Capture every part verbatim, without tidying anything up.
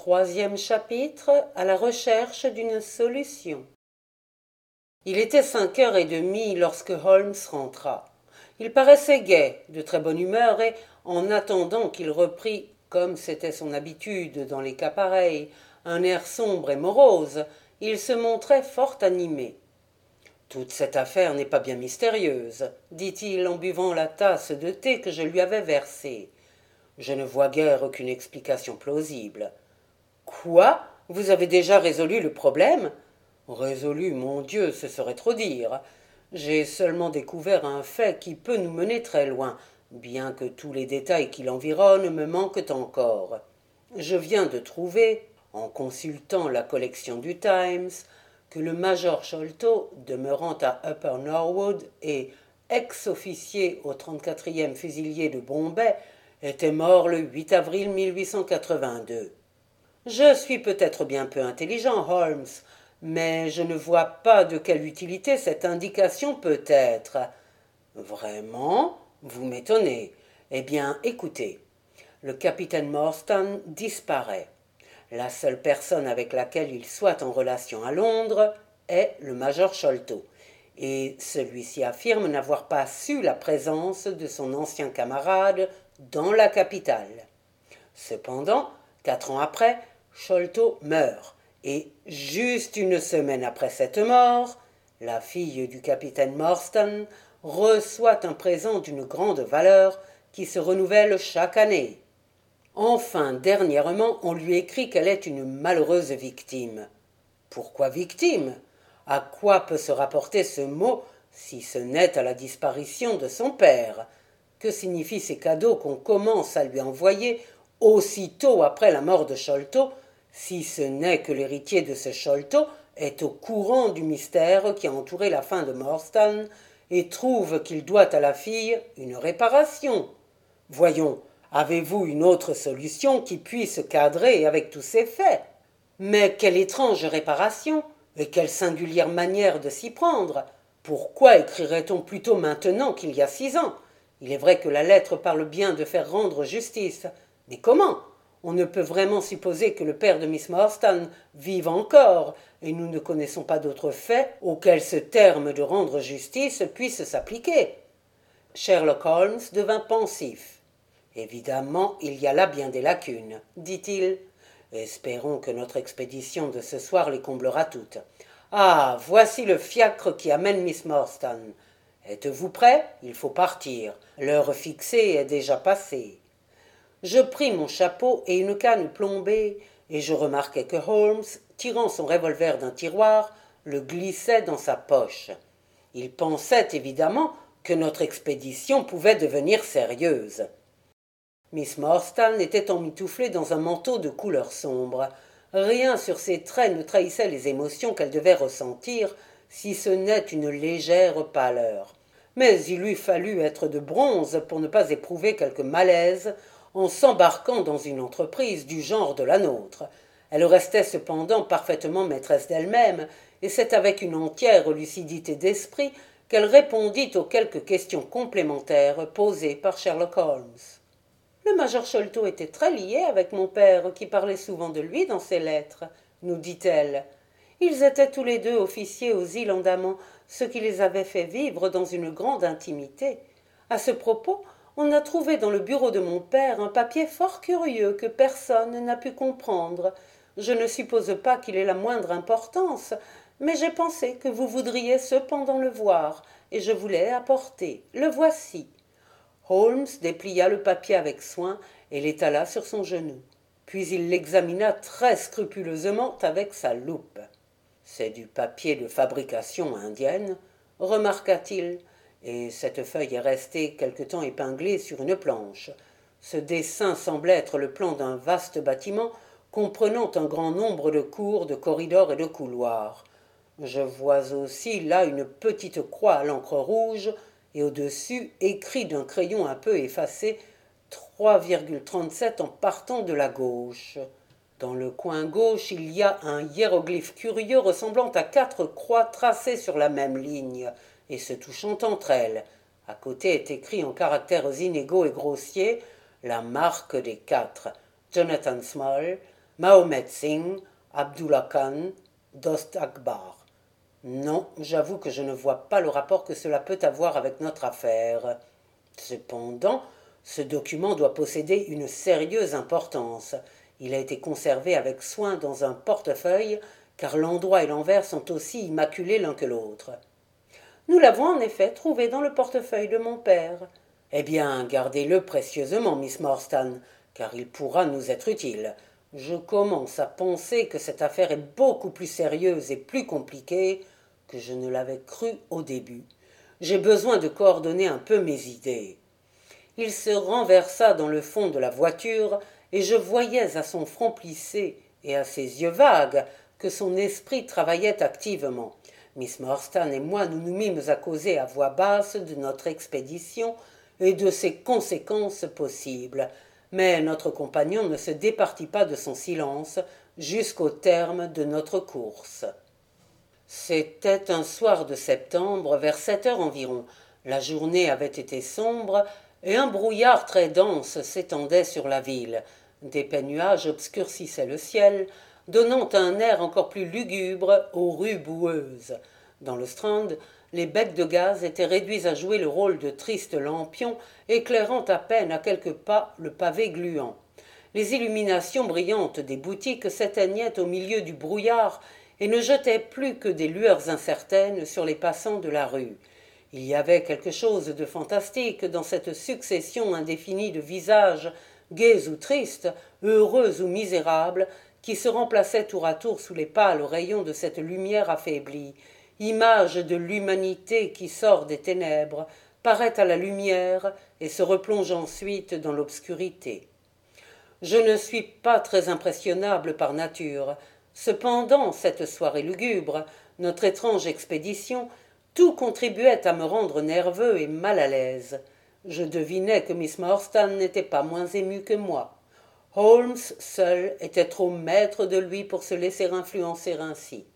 Troisième chapitre, à la recherche d'une solution. Il était cinq heures et demie lorsque Holmes rentra. Il paraissait gai, de très bonne humeur, et, en attendant qu'il reprît, comme c'était son habitude dans les cas pareils, un air sombre et morose, il se montrait fort animé. « Toute cette affaire n'est pas bien mystérieuse, dit-il en buvant la tasse de thé que je lui avais versée. Je ne vois guère aucune explication plausible. » « Quoi? Vous avez déjà résolu le problème ?»« Résolu, mon Dieu, ce serait trop dire. J'ai seulement découvert un fait qui peut nous mener très loin, bien que tous les détails qui l'environnent me manquent encore. Je viens de trouver, en consultant la collection du Times, que le major Sholto, demeurant à Upper Norwood et ex-officier au trente-quatrième fusilier de Bombay, était mort le huit avril mille huit cent quatre-vingt-deux. Je suis peut-être bien peu intelligent, Holmes, mais je ne vois pas de quelle utilité cette indication peut être. Vraiment? Vous m'étonnez. Eh bien, écoutez. Le capitaine Morstan disparaît. La seule personne avec laquelle il soit en relation à Londres est le major Sholto, et celui-ci affirme n'avoir pas su la présence de son ancien camarade dans la capitale. Cependant, quatre ans après, Sholto meurt, et juste une semaine après cette mort, la fille du capitaine Morstan reçoit un présent d'une grande valeur qui se renouvelle chaque année. Enfin, dernièrement, on lui écrit qu'elle est une malheureuse victime. Pourquoi victime? À quoi peut se rapporter ce mot si ce n'est à la disparition de son père? Que signifient ces cadeaux qu'on commence à lui envoyer aussitôt après la mort de Sholto, si ce n'est que l'héritier de ce Sholto est au courant du mystère qui a entouré la fin de Morstan et trouve qu'il doit à la fille une réparation? Voyons, avez-vous une autre solution qui puisse cadrer avec tous ces faits? Mais quelle étrange réparation, et quelle singulière manière de s'y prendre! Pourquoi écrirait-on plutôt maintenant qu'il y a six ans? Il est vrai que la lettre parle bien de faire rendre justice, mais comment? On ne peut vraiment supposer que le père de Miss Morstan vive encore, et nous ne connaissons pas d'autres faits auxquels ce terme de rendre justice puisse s'appliquer. Sherlock Holmes devint pensif. Évidemment, il y a là bien des lacunes, dit-il. Espérons que notre expédition de ce soir les comblera toutes. Ah, voici le fiacre qui amène Miss Morstan. Êtes-vous prêt? Il faut partir. L'heure fixée est déjà passée. Je pris mon chapeau et une canne plombée, et je remarquai que Holmes, tirant son revolver d'un tiroir, le glissait dans sa poche. Il pensait évidemment que notre expédition pouvait devenir sérieuse. Miss Morstan était emmitouflée dans un manteau de couleur sombre. Rien sur ses traits ne trahissait les émotions qu'elle devait ressentir, si ce n'est une légère pâleur. Mais il eût fallu être de bronze pour ne pas éprouver quelque malaise en s'embarquant dans une entreprise du genre de la nôtre. Elle restait cependant parfaitement maîtresse d'elle-même, et c'est avec une entière lucidité d'esprit qu'elle répondit aux quelques questions complémentaires posées par Sherlock Holmes. Le major Sholto était très lié avec mon père, qui parlait souvent de lui dans ses lettres, nous dit-elle. Ils étaient tous les deux officiers aux îles Andaman, ce qui les avait fait vivre dans une grande intimité. À ce propos, on a trouvé dans le bureau de mon père un papier fort curieux que personne n'a pu comprendre. Je ne suppose pas qu'il ait la moindre importance, mais j'ai pensé que vous voudriez cependant le voir, et je vous l'ai apporté. Le voici. Holmes déplia le papier avec soin et l'étala sur son genou. Puis il l'examina très scrupuleusement avec sa loupe. « C'est du papier de fabrication indienne, » remarqua-t-il, et cette feuille est restée quelque temps épinglée sur une planche. Ce dessin semble être le plan d'un vaste bâtiment comprenant un grand nombre de cours, de corridors et de couloirs. Je vois aussi là une petite croix à l'encre rouge, et au-dessus, écrit d'un crayon un peu effacé, trois virgule trente-sept en partant de la gauche. Dans le coin gauche, il y a un hiéroglyphe curieux ressemblant à quatre croix tracées sur la même ligne et se touchant entre elles. À côté est écrit en caractères inégaux et grossiers la marque des quatre. Jonathan Small, Mahomet Singh, Abdullah Khan, Dost Akbar. Non, j'avoue que je ne vois pas le rapport que cela peut avoir avec notre affaire. Cependant, ce document doit posséder une sérieuse importance. Il a été conservé avec soin dans un portefeuille, car l'endroit et l'envers sont aussi immaculés l'un que l'autre. Nous l'avons en effet trouvé dans le portefeuille de mon père. Eh bien, gardez-le précieusement, Miss Morstan, car il pourra nous être utile. Je commence à penser que cette affaire est beaucoup plus sérieuse et plus compliquée que je ne l'avais cru au début. J'ai besoin de coordonner un peu mes idées. Il se renversa dans le fond de la voiture, et je voyais à son front plissé et à ses yeux vagues que son esprit travaillait activement. Miss Morstan et moi nous nous mîmes à causer à voix basse de notre expédition et de ses conséquences possibles, mais notre compagnon ne se départit pas de son silence jusqu'au terme de notre course. C'était un soir de septembre, vers sept heures environ. La journée avait été sombre, et un brouillard très dense s'étendait sur la ville. D'épais nuages obscurcissaient le ciel, donnant un air encore plus lugubre aux rues boueuses. Dans le Strand, les becs de gaz étaient réduits à jouer le rôle de tristes lampions, éclairant à peine à quelques pas le pavé gluant. Les illuminations brillantes des boutiques s'éteignaient au milieu du brouillard et ne jetaient plus que des lueurs incertaines sur les passants de la rue. Il y avait quelque chose de fantastique dans cette succession indéfinie de visages, gais ou tristes, heureux ou misérables, qui se remplaçaient tour à tour sous les pâles rayons de cette lumière affaiblie, image de l'humanité qui sort des ténèbres, paraît à la lumière et se replonge ensuite dans l'obscurité. Je ne suis pas très impressionnable par nature. Cependant, cette soirée lugubre, notre étrange expédition, tout contribuait à me rendre nerveux et mal à l'aise. Je devinais que Miss Morstan n'était pas moins émue que moi. Holmes seul était trop maître de lui pour se laisser influencer ainsi.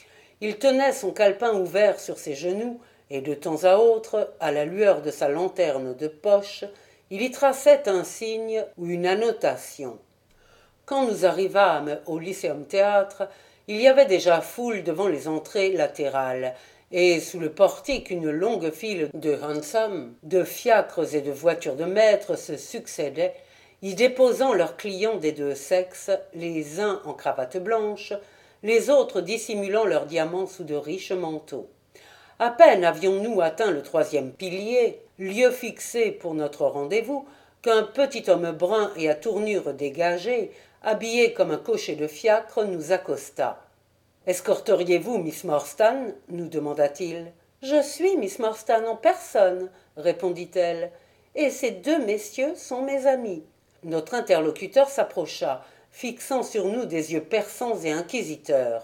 Il tenait son calepin ouvert sur ses genoux, et de temps à autre, à la lueur de sa lanterne de poche, il y traçait un signe ou une annotation. Quand nous arrivâmes au Lyceum Théâtre, il y avait déjà foule devant les entrées latérales, et sous le portique une longue file de hansoms, de fiacres et de voitures de maître se succédaient, y déposant leurs clients des deux sexes, les uns en cravate blanche, les autres dissimulant leurs diamants sous de riches manteaux. À peine avions-nous atteint le troisième pilier, lieu fixé pour notre rendez-vous, qu'un petit homme brun et à tournure dégagée, habillé comme un cocher de fiacre, nous accosta. « Escorteriez-vous Miss Morstan » nous demanda-t-il. « Je suis Miss Morstan en personne, » répondit-elle, « et ces deux messieurs sont mes amis. » Notre interlocuteur s'approcha, fixant sur nous des yeux perçants et inquisiteurs.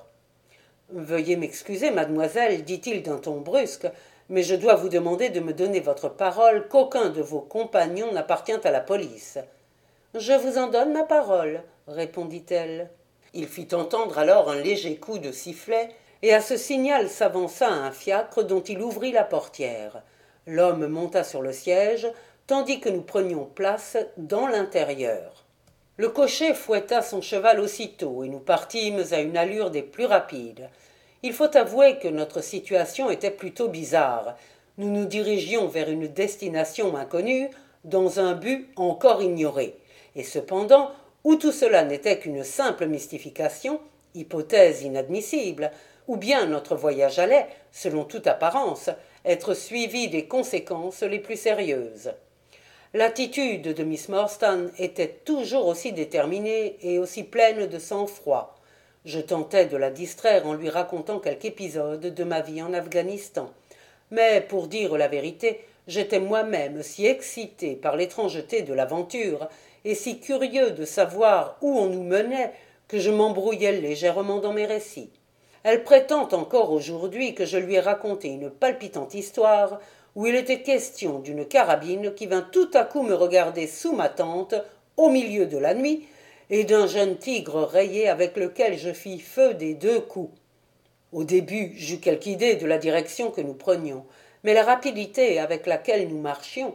« Veuillez m'excuser, mademoiselle, dit-il d'un ton brusque, mais je dois vous demander de me donner votre parole qu'aucun de vos compagnons n'appartient à la police. »« Je vous en donne ma parole, » répondit-elle. Il fit entendre alors un léger coup de sifflet, et à ce signal s'avança un fiacre dont il ouvrit la portière. L'homme monta sur le siège, tandis que nous prenions place dans l'intérieur. Le cocher fouetta son cheval aussitôt, et nous partîmes à une allure des plus rapides. Il faut avouer que notre situation était plutôt bizarre. Nous nous dirigions vers une destination inconnue, dans un but encore ignoré. Et cependant, ou tout cela n'était qu'une simple mystification, hypothèse inadmissible, ou bien notre voyage allait, selon toute apparence, être suivi des conséquences les plus sérieuses. L'attitude de Miss Morstan était toujours aussi déterminée et aussi pleine de sang-froid. Je tentais de la distraire en lui racontant quelque épisode de ma vie en Afghanistan. Mais, pour dire la vérité, j'étais moi-même si excité par l'étrangeté de l'aventure et si curieux de savoir où on nous menait que je m'embrouillais légèrement dans mes récits. Elle prétend encore aujourd'hui que je lui ai raconté une palpitante histoire où il était question d'une carabine qui vint tout à coup me regarder sous ma tente, au milieu de la nuit, et d'un jeune tigre rayé avec lequel je fis feu des deux coups. Au début, j'eus quelque idée de la direction que nous prenions, mais la rapidité avec laquelle nous marchions,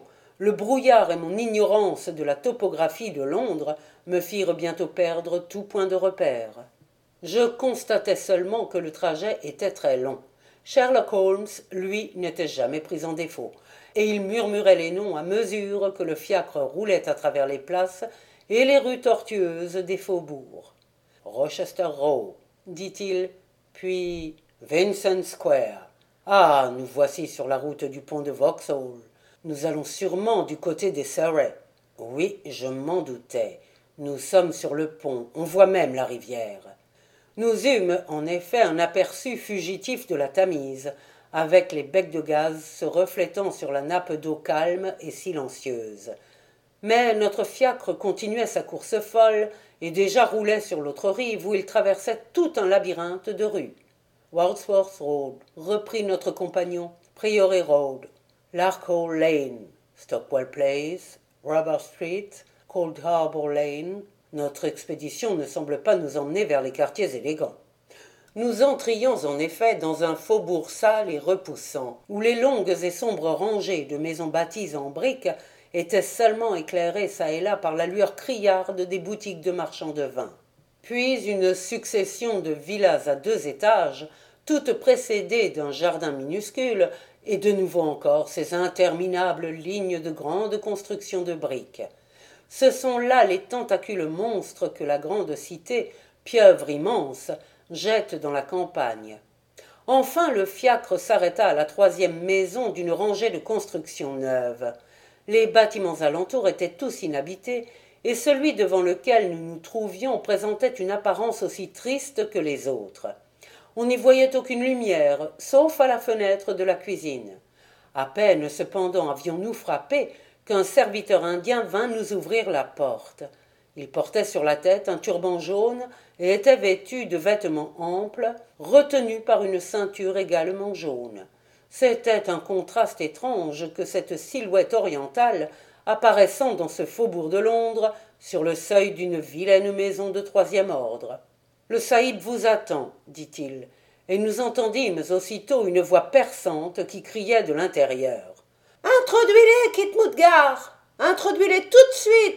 Le brouillard et mon ignorance de la topographie de Londres me firent bientôt perdre tout point de repère. Je constatai seulement que le trajet était très long. Sherlock Holmes, lui, n'était jamais pris en défaut, et il murmurait les noms à mesure que le fiacre roulait à travers les places et les rues tortueuses des faubourgs. Rochester Row, dit-il, puis Vincent Square. Ah, nous voici sur la route du pont de Vauxhall. Nous allons sûrement du côté des Surrey. Oui, je m'en doutais. Nous sommes sur le pont, on voit même la rivière. Nous eûmes en effet un aperçu fugitif de la Tamise, avec les becs de gaz se reflétant sur la nappe d'eau calme et silencieuse. Mais notre fiacre continuait sa course folle et déjà roulait sur l'autre rive où il traversait tout un labyrinthe de rues. Wordsworth Road, reprit notre compagnon, Priory Road, Larkhall Lane, Stockwell Place, Rubber Street, Cold Harbour Lane. Notre expédition ne semble pas nous emmener vers les quartiers élégants. Nous entrions en effet dans un faubourg sale et repoussant, où les longues et sombres rangées de maisons bâties en briques étaient seulement éclairées çà et là par la lueur criarde des boutiques de marchands de vin. Puis une succession de villas à deux étages, toutes précédées d'un jardin minuscule, et de nouveau encore ces interminables lignes de grandes constructions de briques. Ce sont là les tentacules monstres que la grande cité, pieuvre immense, jette dans la campagne. Enfin le fiacre s'arrêta à la troisième maison d'une rangée de constructions neuves. Les bâtiments alentours étaient tous inhabités, et celui devant lequel nous nous trouvions présentait une apparence aussi triste que les autres. On n'y voyait aucune lumière, sauf à la fenêtre de la cuisine. À peine cependant avions-nous frappé qu'un serviteur indien vint nous ouvrir la porte. Il portait sur la tête un turban jaune et était vêtu de vêtements amples, retenus par une ceinture également jaune. C'était un contraste étrange que cette silhouette orientale, apparaissant dans ce faubourg de Londres, sur le seuil d'une vilaine maison de troisième ordre. « Le saïb vous attend, dit-il, et nous entendîmes aussitôt une voix perçante qui criait de l'intérieur. « Introduis-les, Kit Mudgar! Introduis-les tout de suite !»